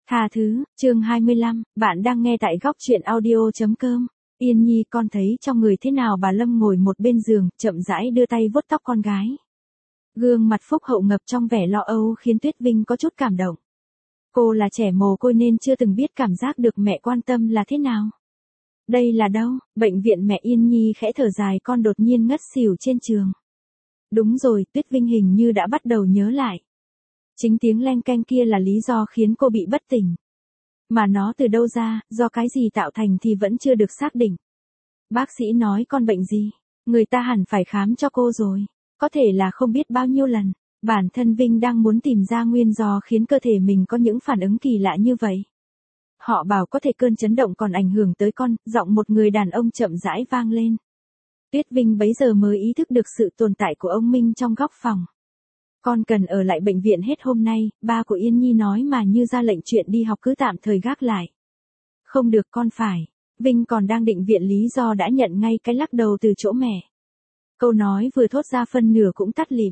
Tha thứ, chương 25, bạn đang nghe tại góc truyện audio.com. Yên Nhi, con thấy trong người thế nào? Bà Lâm ngồi một bên giường, chậm rãi đưa tay vuốt tóc con gái. Gương mặt phúc hậu ngập trong vẻ lo âu khiến Tuyết Vinh có chút cảm động. Cô là trẻ mồ côi nên chưa từng biết cảm giác được mẹ quan tâm là thế nào. Đây là đâu? Bệnh viện. Mẹ Yên Nhi khẽ thở dài, con đột nhiên ngất xỉu trên giường. Đúng rồi, Tuyết Vinh hình như đã bắt đầu nhớ lại. Chính tiếng leng keng kia là lý do khiến cô bị bất tỉnh. Mà nó từ đâu ra, do cái gì tạo thành thì vẫn chưa được xác định. Bác sĩ nói con bệnh gì? Người ta hẳn phải khám cho cô rồi. Có thể là không biết bao nhiêu lần. Bản thân Vinh đang muốn tìm ra nguyên do khiến cơ thể mình có những phản ứng kỳ lạ như vậy. Họ bảo có thể cơn chấn động còn ảnh hưởng tới con, giọng một người đàn ông chậm rãi vang lên. Tuyết Vinh bấy giờ mới ý thức được sự tồn tại của ông Minh trong góc phòng. Con cần ở lại bệnh viện hết hôm nay, ba của Yên Nhi nói mà như ra lệnh chuyện đi học cứ tạm thời gác lại. Không được, con phải. Vinh còn đang định viện lý do đã nhận ngay cái lắc đầu từ chỗ mẹ. Câu nói vừa thốt ra phân nửa cũng tắt lịm.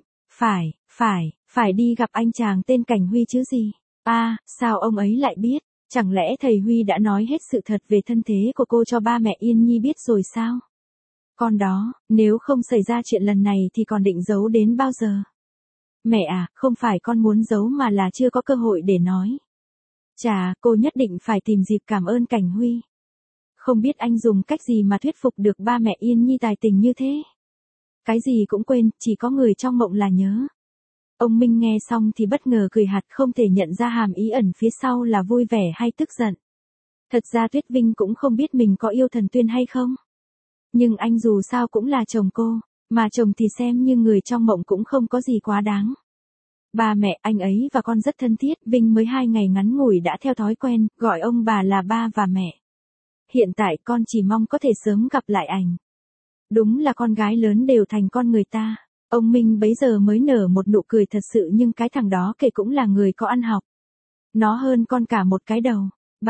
Phải đi gặp anh chàng tên Cảnh Huy chứ gì. Sao ông ấy lại biết? Chẳng lẽ thầy Huy đã nói hết sự thật về thân thế của cô cho ba mẹ Yên Nhi biết rồi sao? Con đó, nếu không xảy ra chuyện lần này thì còn định giấu đến bao giờ? Mẹ à, không phải con muốn giấu mà là chưa có cơ hội để nói. Chà, cô nhất định phải tìm dịp cảm ơn Cảnh Huy. Không biết anh dùng cách gì mà thuyết phục được ba mẹ Yên Nhi tài tình như thế. Cái gì cũng quên, chỉ có người trong mộng là nhớ. Ông Minh nghe xong thì bất ngờ cười hạt, không thể nhận ra hàm ý ẩn phía sau là vui vẻ hay tức giận. Thật ra Tuyết Vinh cũng không biết mình có yêu Thần Tuyên hay không. Nhưng anh dù sao cũng là chồng cô, mà chồng thì xem như người trong mộng cũng không có gì quá đáng. Ba mẹ, anh ấy và con rất thân thiết, Vinh mới 2 ngày ngắn ngủi đã theo thói quen, gọi ông bà là ba và mẹ. Hiện tại con chỉ mong có thể sớm gặp lại anh. Đúng là con gái lớn đều thành con người ta. Ông Minh bấy giờ mới nở một nụ cười thật sự, nhưng cái thằng đó kể cũng là người có ăn học. Nó hơn con cả một cái đầu.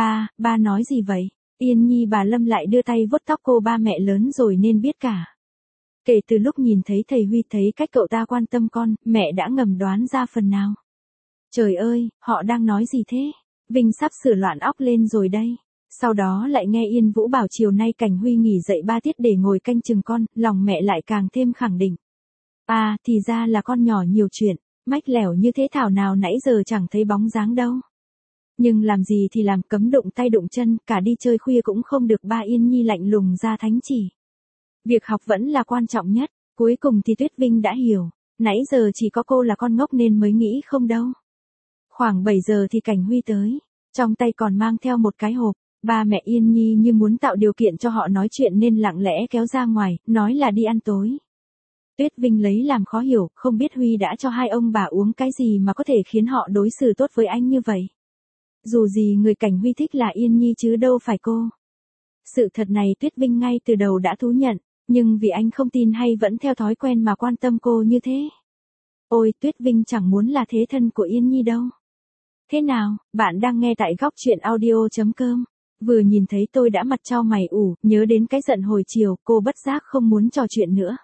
Ba nói gì vậy? Yên Nhi, bà Lâm lại đưa tay vuốt tóc cô. Ba mẹ lớn rồi nên biết cả. Kể từ lúc nhìn thấy thầy Huy, thấy cách cậu ta quan tâm con, mẹ đã ngầm đoán ra phần nào. Trời ơi, họ đang nói gì thế? Vinh sắp sửa loạn óc lên rồi đây. Sau đó lại nghe Yên Vũ bảo chiều nay Cảnh Huy nghỉ dậy 3 tiết để ngồi canh chừng con, lòng mẹ lại càng thêm khẳng định. Thì ra là con nhỏ nhiều chuyện, mách lẻo như thế thảo nào nãy giờ chẳng thấy bóng dáng đâu. Nhưng làm gì thì làm, cấm đụng tay đụng chân, cả đi chơi khuya cũng không được. Ba Yên Nhi lạnh lùng ra thánh chỉ. Việc học vẫn là quan trọng nhất. Cuối cùng thì Tuyết Vinh đã hiểu. Nãy giờ chỉ có cô là con ngốc nên mới nghĩ không đâu. Khoảng 7 giờ thì Cảnh Huy tới. Trong tay còn mang theo một cái hộp. Ba mẹ Yên Nhi như muốn tạo điều kiện cho họ nói chuyện nên lặng lẽ kéo ra ngoài, nói là đi ăn tối. Tuyết Vinh lấy làm khó hiểu, không biết Huy đã cho hai ông bà uống cái gì mà có thể khiến họ đối xử tốt với anh như vậy. Dù gì người Cảnh Huy thích là Yên Nhi chứ đâu phải cô. Sự thật này Tuyết Vinh ngay từ đầu đã thú nhận, nhưng vì anh không tin hay vẫn theo thói quen mà quan tâm cô như thế. Ôi, Tuyết Vinh chẳng muốn là thế thân của Yên Nhi đâu. Thế nào, bạn đang nghe tại góc truyện audio.com. Vừa nhìn thấy tôi đã mặt chau mày ủ, nhớ đến cái giận hồi chiều, cô bất giác không muốn trò chuyện nữa.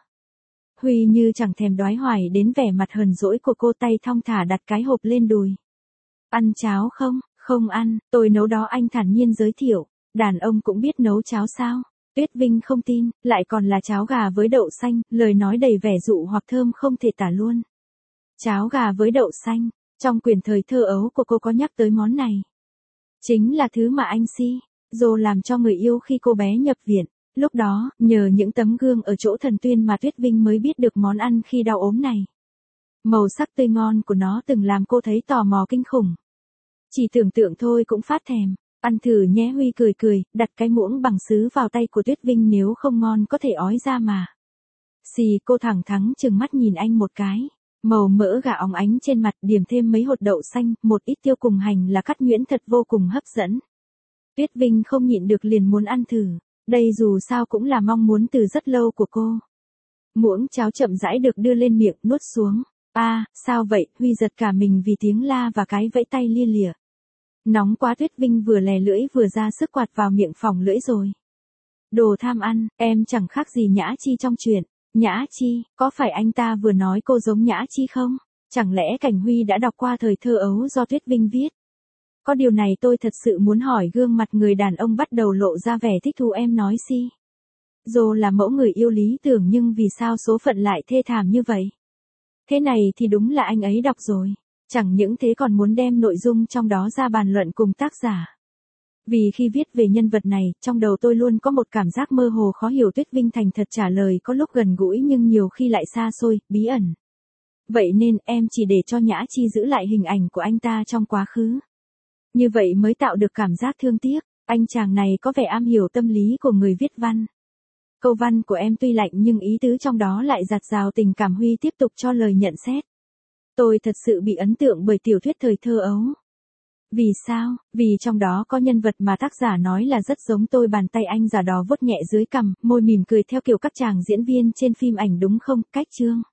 Huy như chẳng thèm đoái hoài đến vẻ mặt hờn dỗi của cô, tay thong thả đặt cái hộp lên đùi. Ăn cháo không? Không ăn, tôi nấu đó, anh thản nhiên giới thiệu. Đàn ông cũng biết nấu cháo sao? Tuyết Vinh không tin, lại còn là cháo gà với đậu xanh, lời nói đầy vẻ dụ hoặc thơm không thể tả luôn. Cháo gà với đậu xanh, trong quyển thời thơ ấu của cô có nhắc tới món này. Chính là thứ mà anh Si Dô làm cho người yêu khi cô bé nhập viện. Lúc đó, nhờ những tấm gương ở chỗ Thần Tuyên mà Tuyết Vinh mới biết được món ăn khi đau ốm này. Màu sắc tươi ngon của nó từng làm cô thấy tò mò kinh khủng. Chỉ tưởng tượng thôi cũng phát thèm. Ăn thử nhé. Huy cười, đặt cái muỗng bằng sứ vào tay của Tuyết Vinh, nếu không ngon có thể ói ra mà. Cô thẳng thắn trừng mắt nhìn anh một cái. Màu mỡ gà óng ánh trên mặt, điểm thêm mấy hột đậu xanh, một ít tiêu cùng hành là cắt nhuyễn thật vô cùng hấp dẫn. Tuyết Vinh không nhịn được liền muốn ăn thử. Đây dù sao cũng là mong muốn từ rất lâu của cô. Muỗng cháo chậm rãi được đưa lên miệng, nuốt xuống. Sao vậy? Huy giật cả mình vì tiếng la và cái vẫy tay lia lịa. Nóng quá. Tuyết Vinh vừa lè lưỡi vừa ra sức quạt vào miệng phỏng lưỡi rồi. Đồ tham ăn, em chẳng khác gì Nhã Chi trong truyện. Nhã Chi, có phải anh ta vừa nói cô giống Nhã Chi không? Chẳng lẽ Cảnh Huy đã đọc qua thời thơ ấu do Tuyết Vinh viết? Có điều này tôi thật sự muốn hỏi. Gương mặt người đàn ông bắt đầu lộ ra vẻ thích thú. Em nói si. Dô là mẫu người yêu lý tưởng nhưng vì sao số phận lại thê thảm như vậy? Thế này thì đúng là anh ấy đọc rồi. Chẳng những thế còn muốn đem nội dung trong đó ra bàn luận cùng tác giả. Vì khi viết về nhân vật này, trong đầu tôi luôn có một cảm giác mơ hồ khó hiểu. Tuyết Vinh thành thật trả lời có lúc gần gũi nhưng nhiều khi lại xa xôi, bí ẩn. Vậy nên em chỉ để cho Nhã Chi giữ lại hình ảnh của anh ta trong quá khứ. Như vậy mới tạo được cảm giác thương tiếc. Anh chàng này có vẻ am hiểu tâm lý của người viết văn. Câu văn của em tuy lạnh nhưng ý tứ trong đó lại dạt dào tình cảm. Huy tiếp tục cho lời nhận xét. Tôi thật sự bị ấn tượng bởi tiểu thuyết thời thơ ấu. Vì sao? Vì trong đó có nhân vật mà tác giả nói là rất giống tôi. Bàn tay anh giả đó vuốt nhẹ dưới cằm, môi mỉm cười theo kiểu các chàng diễn viên trên phim ảnh đúng không? Cách chương.